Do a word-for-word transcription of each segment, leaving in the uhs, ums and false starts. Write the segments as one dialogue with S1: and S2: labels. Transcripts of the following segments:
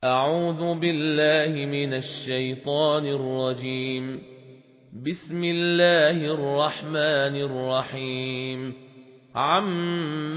S1: أعوذ بالله من الشيطان الرجيم. بسم الله الرحمن الرحيم. عم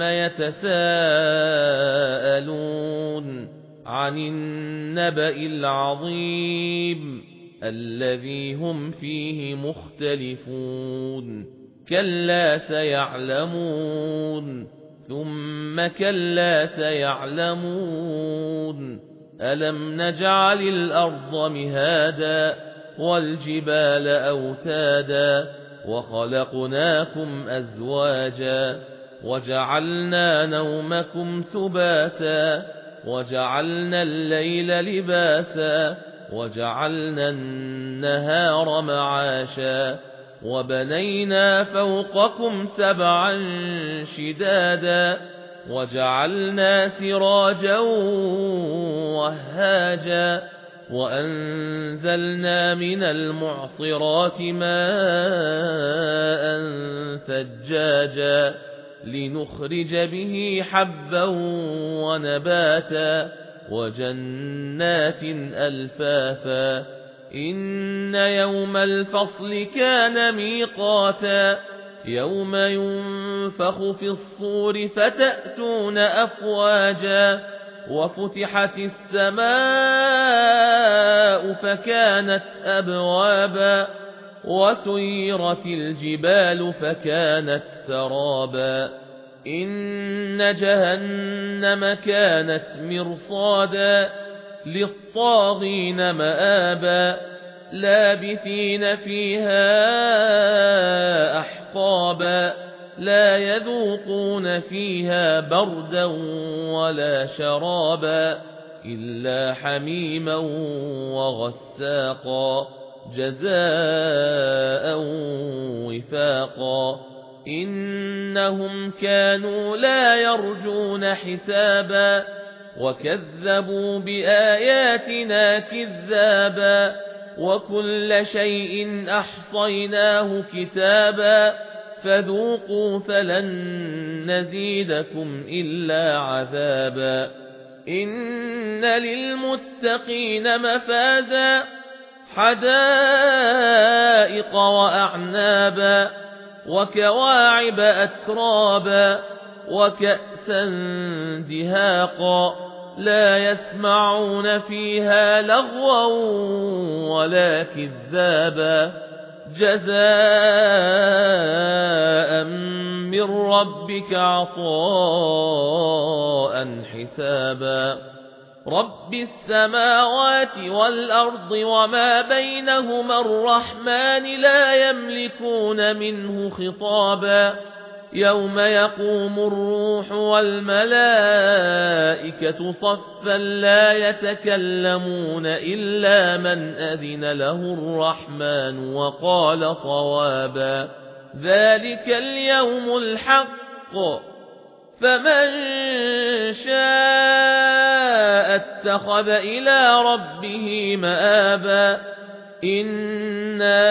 S1: يتساءلون عن النبأ العظيم الذي هم فيه مختلفون. كلا سيعلمون ثم كلا سيعلمون. ألم نجعل الأرض مهادا والجبال أوتادا وخلقناكم أزواجا وجعلنا نومكم سباتا وجعلنا الليل لباسا وجعلنا النهار معاشا وبنينا فوقكم سبعا شدادا وجعلنا سراجا وهاجا وأنزلنا من المعصرات ماء ثجاجا لنخرج به حبا ونباتا وجنات ألفافا. إن يوم الفصل كان ميقاتا يوم ينفخ في الصور فتأتون أفواجا وفتحت السماء فكانت أبوابا وسيرت الجبال فكانت سرابا. إن جهنم كانت مرصادا للطاغين مآبا لابثين فيها أحقابا لا يذوقون فيها بردا ولا شرابا إلا حميما وغساقا جزاء وفاقا. إنهم كانوا لا يرجون حسابا وكذبوا بآياتنا كذابا وكل شيء أحصيناه كتابا فذوقوا فلن نزيدكم إلا عذابا. إن للمتقين مفازا حدائق وأعنابا وكواعب أترابا وكأسا دهاقا لا يسمعون فيها لغوا ولا كذابا جزاء من ربك عطاء حسابا. رب السماوات والأرض وما بينهما الرحمن لا يملكون منه خطابا. يوم يقوم الروح والملائكة صفا لا يتكلمون إلا من أذن له الرحمن وقال صوابا. ذلك اليوم الحق فمن شاء اتخذ إلى ربه مآبا. إنا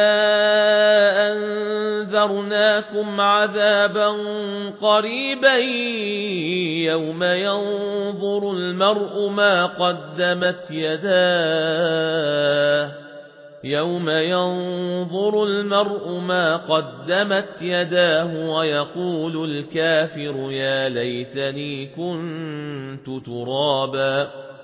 S1: أنذرناكم عذابا قريبا يوم ينظر المرء ما قدمت يداه يوم ينظر المرء ما قدمت يداه ويقول الكافر يا ليتني كنت ترابا.